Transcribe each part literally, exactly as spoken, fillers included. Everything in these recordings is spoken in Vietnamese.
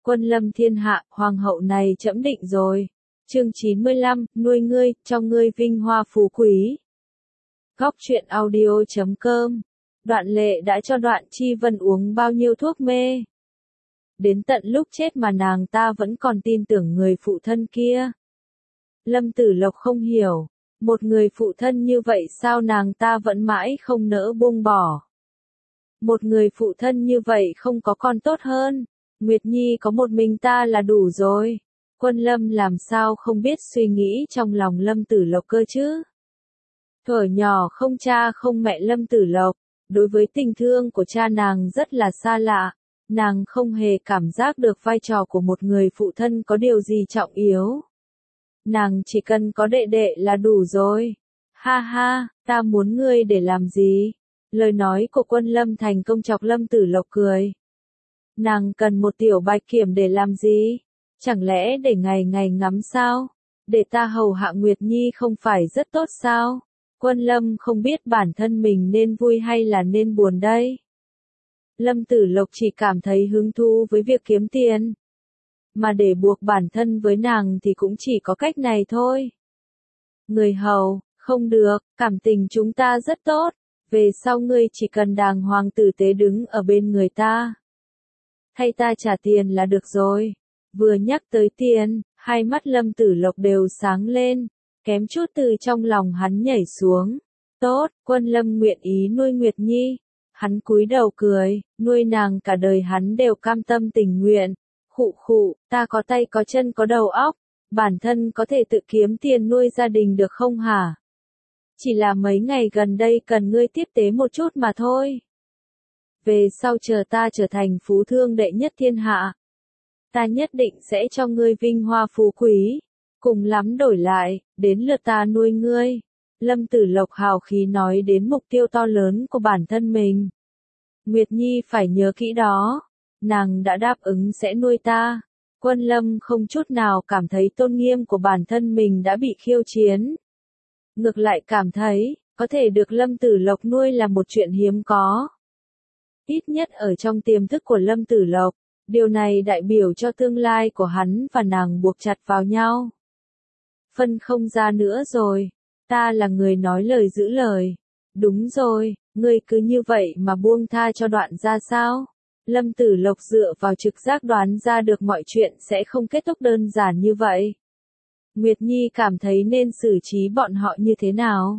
Quân lâm thiên hạ, hoàng hậu này trẫm định rồi. Chương chín mươi lăm, nuôi ngươi, cho ngươi vinh hoa phú quý. Góc truyện audio chấm com. Đoạn Lệ đã cho Đoạn Chi Vân uống bao nhiêu thuốc mê. Đến tận lúc chết mà nàng ta vẫn còn tin tưởng người phụ thân kia. Lâm Tử Lộc không hiểu, một người phụ thân như vậy sao nàng ta vẫn mãi không nỡ buông bỏ. Một người phụ thân như vậy không có con tốt hơn, Nguyệt Nhi có một mình ta là đủ rồi. Quân Lâm làm sao không biết suy nghĩ trong lòng Lâm Tử Lộc cơ chứ. Thuở nhỏ không cha không mẹ Lâm Tử Lộc, đối với tình thương của cha nàng rất là xa lạ, nàng không hề cảm giác được vai trò của một người phụ thân có điều gì trọng yếu. Nàng chỉ cần có đệ đệ là đủ rồi. Ha ha, ta muốn ngươi để làm gì? Lời nói của Quân Lâm thành công chọc Lâm Tử Lộc cười. Nàng cần một tiểu bạch kiểm để làm gì? Chẳng lẽ để ngày ngày ngắm sao? Để ta hầu hạ Nguyệt Nhi không phải rất tốt sao? Quân Lâm không biết bản thân mình nên vui hay là nên buồn đây. Lâm Tử Lộc chỉ cảm thấy hứng thú với việc kiếm tiền. Mà để buộc bản thân với nàng thì cũng chỉ có cách này thôi. Người hầu, không được, cảm tình chúng ta rất tốt. Về sau ngươi chỉ cần đàng hoàng tử tế đứng ở bên người ta. Thay ta trả tiền là được rồi. Vừa nhắc tới tiền, hai mắt Lâm Tử Lộc đều sáng lên, kém chút từ trong lòng hắn nhảy xuống. Tốt, Quân Lâm nguyện ý nuôi Nguyệt Nhi. Hắn cúi đầu cười, nuôi nàng cả đời hắn đều cam tâm tình nguyện. Khụ khụ, ta có tay có chân có đầu óc, bản thân có thể tự kiếm tiền nuôi gia đình được không hả? Chỉ là mấy ngày gần đây cần ngươi tiếp tế một chút mà thôi. Về sau chờ ta trở thành phú thương đệ nhất thiên hạ, ta nhất định sẽ cho ngươi vinh hoa phú quý, cùng lắm đổi lại, đến lượt ta nuôi ngươi. Lâm Tử Lộc hào khí nói đến mục tiêu to lớn của bản thân mình. Nguyệt Nhi phải nhớ kỹ đó, nàng đã đáp ứng sẽ nuôi ta. Quân Lâm không chút nào cảm thấy tôn nghiêm của bản thân mình đã bị khiêu chiến. Ngược lại cảm thấy, có thể được Lâm Tử Lộc nuôi là một chuyện hiếm có. Ít nhất ở trong tiềm thức của Lâm Tử Lộc, điều này đại biểu cho tương lai của hắn và nàng buộc chặt vào nhau. Phân không ra nữa rồi, ta là người nói lời giữ lời. Đúng rồi, ngươi cứ như vậy mà buông tha cho Đoạn ra sao? Lâm Tử Lộc dựa vào trực giác đoán ra được mọi chuyện sẽ không kết thúc đơn giản như vậy. Nguyệt Nhi cảm thấy nên xử trí bọn họ như thế nào?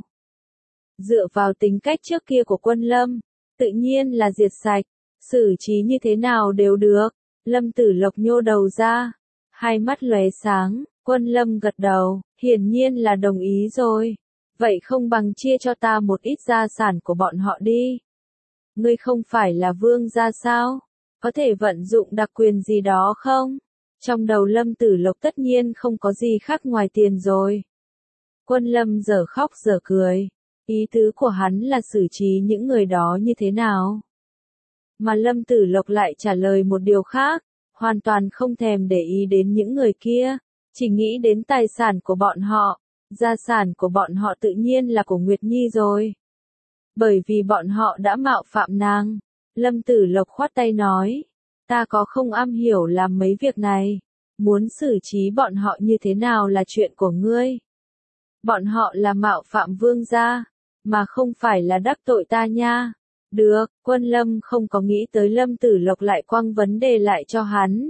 Dựa vào tính cách trước kia của Quân Lâm, tự nhiên là diệt sạch, xử trí như thế nào đều được. Lâm Tử Lộc nhô đầu ra, hai mắt lóe sáng, Quân Lâm gật đầu, hiển nhiên là đồng ý rồi. Vậy không bằng chia cho ta một ít gia sản của bọn họ đi. Ngươi không phải là vương gia sao? Có thể vận dụng đặc quyền gì đó không? Trong đầu Lâm Tử Lộc tất nhiên không có gì khác ngoài tiền rồi. Quân Lâm dở khóc dở cười. Ý tứ của hắn là xử trí những người đó như thế nào? Mà Lâm Tử Lộc lại trả lời một điều khác, hoàn toàn không thèm để ý đến những người kia, chỉ nghĩ đến tài sản của bọn họ. Gia sản của bọn họ tự nhiên là của Nguyệt Nhi rồi. Bởi vì bọn họ đã mạo phạm nàng. Lâm Tử Lộc khoát tay nói, ta có không am hiểu làm mấy việc này. Muốn xử trí bọn họ như thế nào là chuyện của ngươi. Bọn họ là mạo phạm vương gia, mà không phải là đắc tội ta nha. Được, Quân Lâm không có nghĩ tới Lâm Tử Lộc lại quăng vấn đề lại cho hắn.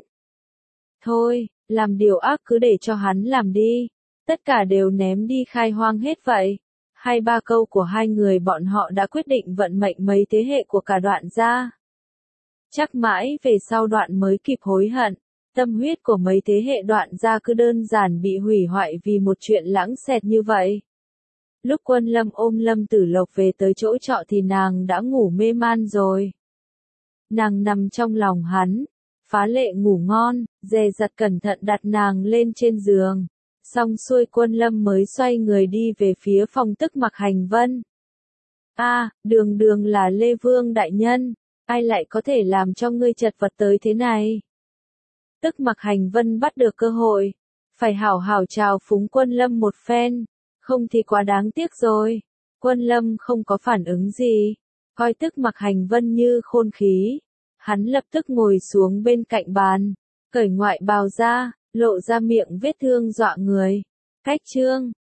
Thôi, làm điều ác cứ để cho hắn làm đi. Tất cả đều ném đi khai hoang hết vậy. Hai ba câu của hai người bọn họ đã quyết định vận mệnh mấy thế hệ của cả Đoạn gia. Chắc mãi về sau Đoạn mới kịp hối hận. Tâm huyết của mấy thế hệ Đoạn gia cứ đơn giản bị hủy hoại vì một chuyện lãng xẹt như vậy. Lúc Quân Lâm ôm Lâm Tử Lộc về tới chỗ trọ thì nàng đã ngủ mê man rồi. Nàng nằm trong lòng hắn, phá lệ ngủ ngon, dè dặt cẩn thận đặt nàng lên trên giường. Xong xuôi Quân Lâm mới xoay người đi về phía phòng Tức Mặc Hành Vân. A, à, đường đường là Lê Vương đại nhân, ai lại có thể làm cho ngươi chật vật tới thế này? Tức Mặc Hành Vân bắt được cơ hội, phải hảo hảo chào phúng Quân Lâm một phen, không thì quá đáng tiếc rồi. Quân Lâm không có phản ứng gì, coi Tức Mặc Hành Vân như khôn khí, hắn lập tức ngồi xuống bên cạnh bàn, Cởi ngoại bào ra, lộ ra miệng vết thương dọa người. Cách chương